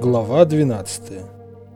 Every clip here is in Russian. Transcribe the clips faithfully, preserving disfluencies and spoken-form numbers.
Глава двенадцатая.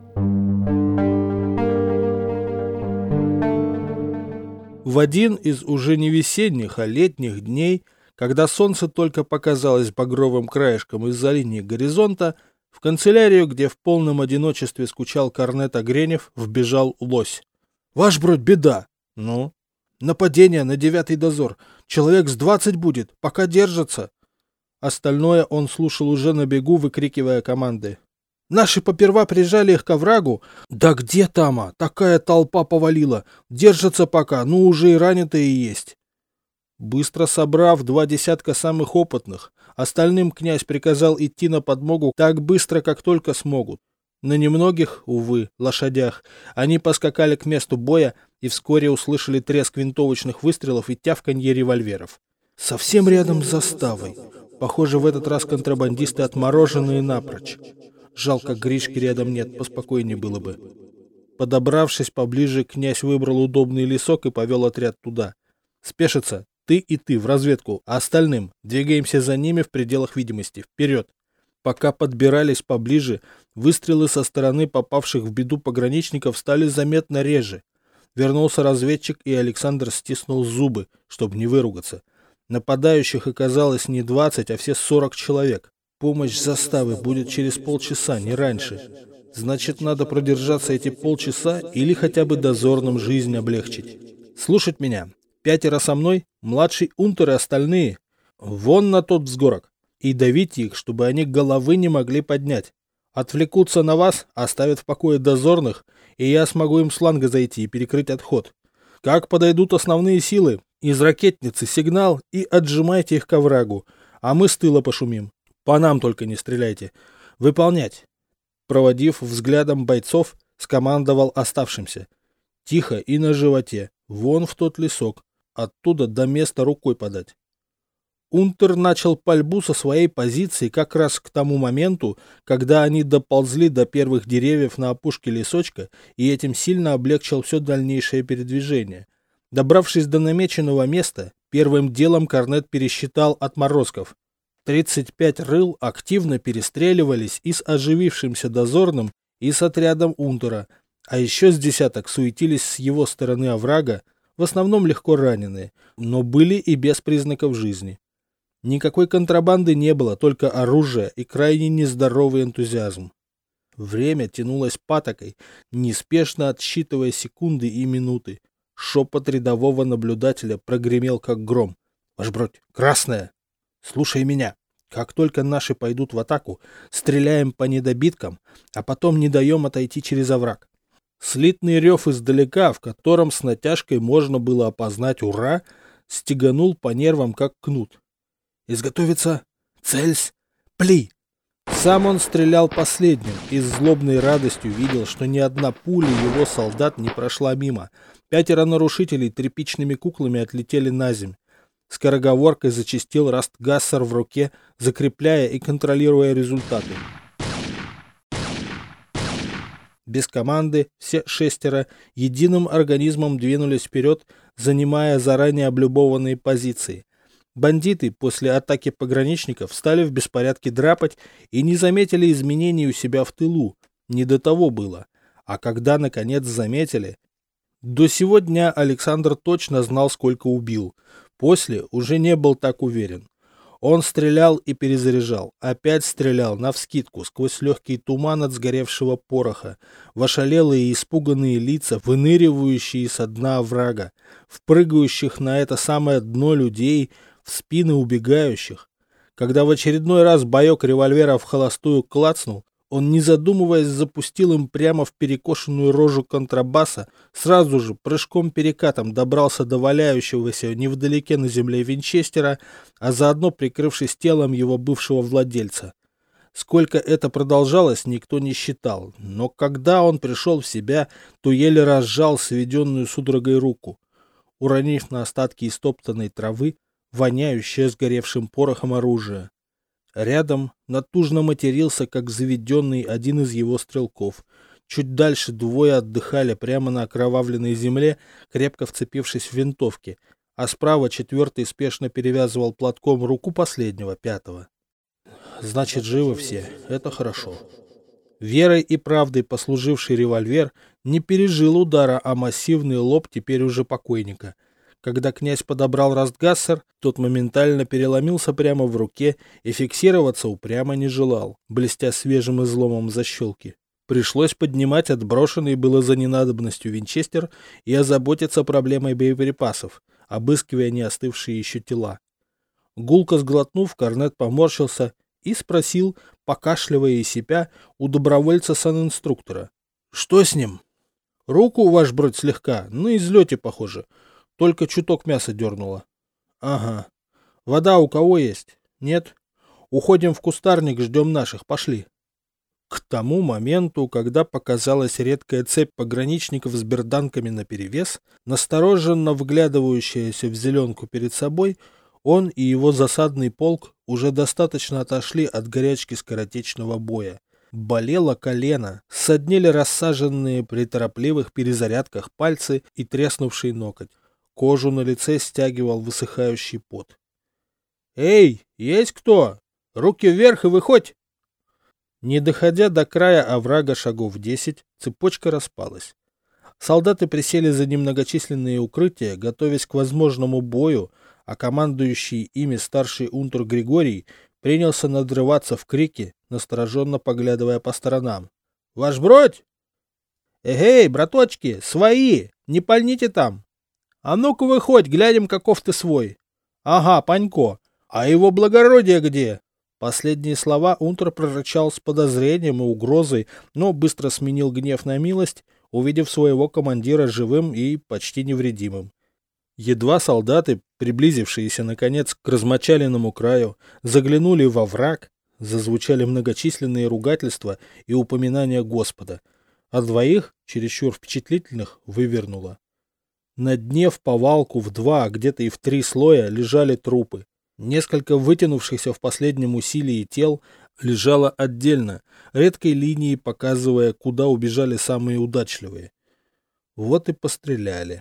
В один из уже не весенних, а летних дней, когда солнце только показалось багровым краешком из-за линии горизонта, в канцелярию, где в полном одиночестве скучал корнет Огренев, вбежал лось. — Ваш бродь, беда! — Ну? — Нападение на девятый дозор. Человек с двадцать будет, пока держатся. Остальное он слушал уже на бегу, выкрикивая команды. Наши поперва прижали их к оврагу. Да где там, а? Такая толпа повалила. Держатся пока, ну уже и ранятые есть. Быстро собрав два десятка самых опытных, остальным князь приказал идти на подмогу так быстро, как только смогут. На немногих, увы, лошадях, они поскакали к месту боя и вскоре услышали треск винтовочных выстрелов и тявканье револьверов. Совсем рядом с заставой. Похоже, в этот раз контрабандисты отмороженные напрочь. Жалко, Гришки рядом нет, поспокойнее было бы. Подобравшись поближе, князь выбрал удобный лесок и повел отряд туда. Спешится, ты и ты в разведку, а остальным двигаемся за ними в пределах видимости. Вперед! Пока подбирались поближе, выстрелы со стороны попавших в беду пограничников стали заметно реже. Вернулся разведчик, и Александр стиснул зубы, чтобы не выругаться. Нападающих оказалось не двадцать, а все сорок человек. Помощь заставы будет через полчаса, не раньше. Значит, надо продержаться эти полчаса или хотя бы дозорным жизнь облегчить. Слушать меня. Пятеро со мной, младший унтер и остальные. Вон на тот взгорок. И давите их, чтобы они головы не могли поднять. Отвлекутся на вас, оставят в покое дозорных, и я смогу им с фланга зайти и перекрыть отход. Как подойдут основные силы, из ракетницы сигнал и отжимайте их к оврагу, а мы с тыла пошумим. По нам только не стреляйте. Выполнять. Проводив взглядом бойцов, скомандовал оставшимся. Тихо и на животе, вон в тот лесок, оттуда до места рукой подать. Унтер начал пальбу со своей позиции как раз к тому моменту, когда они доползли до первых деревьев на опушке лесочка, и этим сильно облегчил все дальнейшее передвижение. Добравшись до намеченного места, первым делом корнет пересчитал отморозков. тридцать пять рыл активно перестреливались и с оживившимся дозорным, и с отрядом унтера, а еще с десяток суетились с его стороны оврага, в основном легко раненые, но были и без признаков жизни. Никакой контрабанды не было, только оружие и крайне нездоровый энтузиазм. Время тянулось патокой, неспешно отсчитывая секунды и минуты. Шепот рядового наблюдателя прогремел как гром. «Ваш бродь, красная! Слушай меня! Как только наши пойдут в атаку, стреляем по недобиткам, а потом не даем отойти через овраг». Слитный рев издалека, в котором с натяжкой можно было опознать «Ура!», стеганул по нервам как кнут. «Изготовиться! Цельсь! Пли!» Сам он стрелял последним и с злобной радостью видел, что ни одна пуля его солдат не прошла мимо. Пятеро нарушителей тряпичными куклами отлетели на земь. Скороговоркой зачастил Растгассер в руке, закрепляя и контролируя результаты. Без команды все шестеро единым организмом двинулись вперед, занимая заранее облюбованные позиции. Бандиты после атаки пограничников стали в беспорядке драпать и не заметили изменений у себя в тылу. Не до того было. А когда, наконец, заметили... До сего дня Александр точно знал, сколько убил. После уже не был так уверен. Он стрелял и перезаряжал. Опять стрелял навскидку, сквозь легкий туман от сгоревшего пороха. В ошалелые и испуганные лица, выныривающие со дна оврага, впрыгающих на это самое дно людей, в спины убегающих. Когда в очередной раз боек револьвера в холостую клацнул, он, не задумываясь, запустил им прямо в перекошенную рожу контрабаса, сразу же прыжком-перекатом добрался до валяющегося невдалеке на земле винчестера, а заодно прикрывшись телом его бывшего владельца. Сколько это продолжалось, никто не считал, но когда он пришел в себя, то еле разжал сведенную судорогой руку. Уронив на остатки истоптанной травы, воняющее сгоревшим порохом оружие. Рядом натужно матерился, как заведенный, один из его стрелков. Чуть дальше двое отдыхали прямо на окровавленной земле, крепко вцепившись в винтовки, а справа четвертый спешно перевязывал платком руку последнего, пятого. Значит, живы все. Это хорошо. Верой и правдой послуживший револьвер не пережил удара о массивный лоб теперь уже покойника. Когда князь подобрал растгассер, тот моментально переломился прямо в руке и фиксироваться упрямо не желал, блестя свежим изломом защелки. Пришлось поднимать отброшенный было за ненадобностью винчестер и озаботиться проблемой боеприпасов, обыскивая не остывшие еще тела. Гулко сглотнув, Корнет поморщился и спросил, покашливая и сипя, у добровольца-санинструктора. — Что с ним? — Руку, ваш бродь, слегка, на излете, похоже. Только чуток мяса дернуло. — Ага. Вода у кого есть? Нет? Уходим в кустарник, ждем наших. Пошли. К тому моменту, когда показалась редкая цепь пограничников с берданками наперевес, настороженно вглядывающаяся в зеленку перед собой, он и его засадный полк уже достаточно отошли от горячки скоротечного боя. Болело колено, соднили рассаженные при торопливых перезарядках пальцы и треснувший ноготь. Кожу на лице стягивал высыхающий пот. «Эй, есть кто? Руки вверх и выходь!» Не доходя до края оврага шагов десять, цепочка распалась. Солдаты присели за немногочисленные укрытия, готовясь к возможному бою, а командующий ими старший унтер Григорий принялся надрываться в крике, настороженно поглядывая по сторонам. «Ваш бродь! Эгей, браточки, свои! Не пальните там! А ну-ка выходь, глянем, каков ты свой! Ага, Панько! А его благородие где?» Последние слова унтер прорычал с подозрением и угрозой, но быстро сменил гнев на милость, увидев своего командира живым и почти невредимым. Едва солдаты, приблизившиеся наконец к размочаленному краю, заглянули во враг, зазвучали многочисленные ругательства и упоминания Господа, а двоих, чересчур впечатлительных, вывернуло. На дне в повалку в два, а где-то и в три слоя лежали трупы. Несколько вытянувшихся в последнем усилии тел лежало отдельно, редкой линией показывая, куда убежали самые удачливые. Вот и постреляли.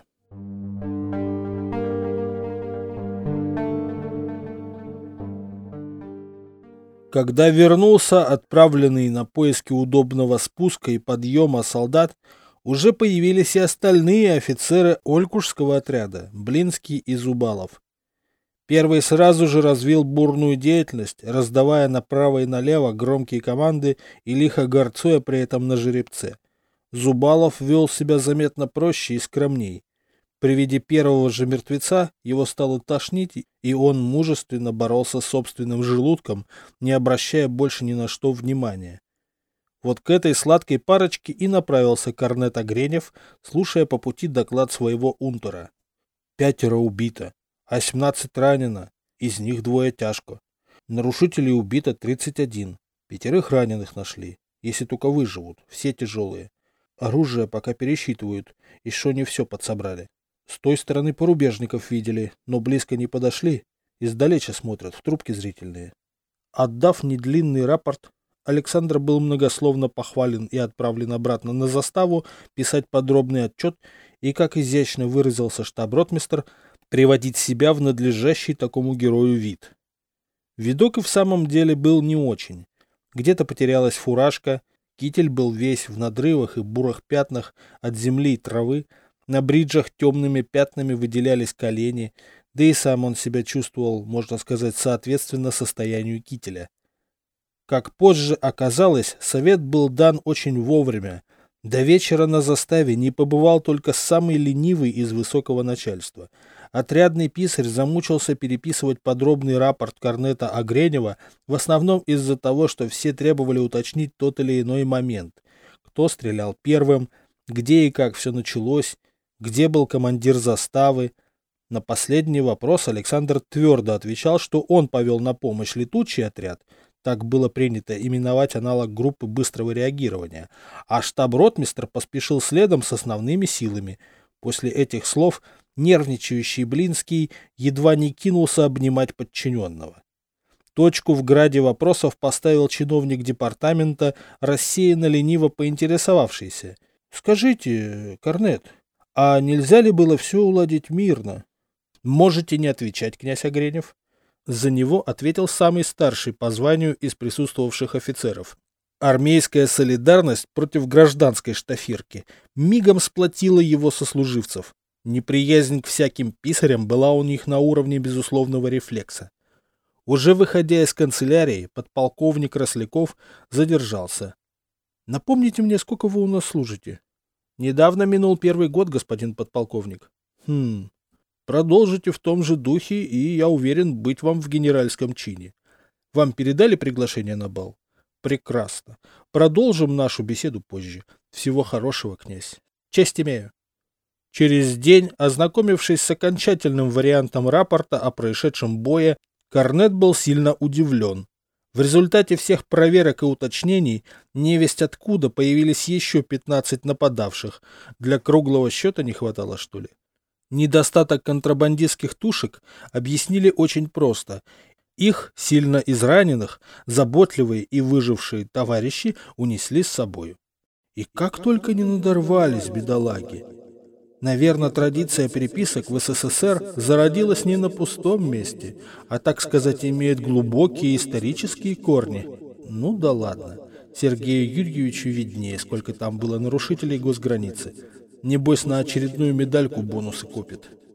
Когда вернулся отправленный на поиски удобного спуска и подъема солдат, уже появились и остальные офицеры Олькушского отряда, Блинский и Зубалов. Первый сразу же развил бурную деятельность, раздавая направо и налево громкие команды и лихо горцуя при этом на жеребце. Зубалов вел себя заметно проще и скромней. При виде первого же мертвеца его стало тошнить, и он мужественно боролся с собственным желудком, не обращая больше ни на что внимания. Вот к этой сладкой парочке и направился корнет Огренев, слушая по пути доклад своего унтера. Пятеро убито, а семнадцать ранено, из них двое тяжко. Нарушителей убито тридцать один, пятерых раненых нашли, если только выживут, все тяжелые. Оружие пока пересчитывают, еще не все подсобрали. С той стороны порубежников видели, но близко не подошли, издалеча смотрят в трубки зрительные. Отдав недлинный рапорт, Александр был многословно похвален и отправлен обратно на заставу писать подробный отчет и, как изящно выразился штаб-ротмистр, приводить себя в надлежащий такому герою вид. Видок и в самом деле был не очень. Где-то потерялась фуражка, китель был весь в надрывах и бурых пятнах от земли и травы, на бриджах темными пятнами выделялись колени, да и сам он себя чувствовал, можно сказать, соответственно состоянию кителя. Как позже оказалось, совет был дан очень вовремя. До вечера на заставе не побывал только самый ленивый из высокого начальства. Отрядный писарь замучился переписывать подробный рапорт корнета Огренева, в основном из-за того, что все требовали уточнить тот или иной момент. Кто стрелял первым, где и как все началось, где был командир заставы. На последний вопрос Александр твердо отвечал, что он повел на помощь летучий отряд, так было принято именовать аналог группы быстрого реагирования, а штаб-ротмистр поспешил следом с основными силами. После этих слов нервничающий Блинский едва не кинулся обнимать подчиненного. Точку в граде вопросов поставил чиновник департамента, рассеянно лениво поинтересовавшийся. «Скажите, корнет, а нельзя ли было все уладить мирно?» «Можете не отвечать, князь Огренев». За него ответил самый старший по званию из присутствовавших офицеров. Армейская солидарность против гражданской штафирки мигом сплотила его сослуживцев. Неприязнь к всяким писарям была у них на уровне безусловного рефлекса. Уже выходя из канцелярии, подполковник Росляков задержался. «Напомните мне, сколько вы у нас служите?» «Недавно минул первый год, господин подполковник». «Хм. Продолжите в том же духе, и я уверен быть вам в генеральском чине. Вам передали приглашение на бал?» «Прекрасно. Продолжим нашу беседу позже. Всего хорошего, князь. Честь имею». Через день, ознакомившись с окончательным вариантом рапорта о происшедшем бое, корнет был сильно удивлен. В результате всех проверок и уточнений невесть откуда появились еще пятнадцать нападавших. Для круглого счета не хватало, что ли? Недостаток контрабандистских тушек объяснили очень просто. Их, сильно израненных, заботливые и выжившие товарищи унесли с собою. И как только не надорвались бедолаги. Наверное, традиция переписок в СССР зародилась не на пустом месте, а, так сказать, имеет глубокие исторические корни. Ну да ладно. Сергею Юрьевичу виднее, сколько там было нарушителей госграницы. Небось, на очередную медальку бонусы копит.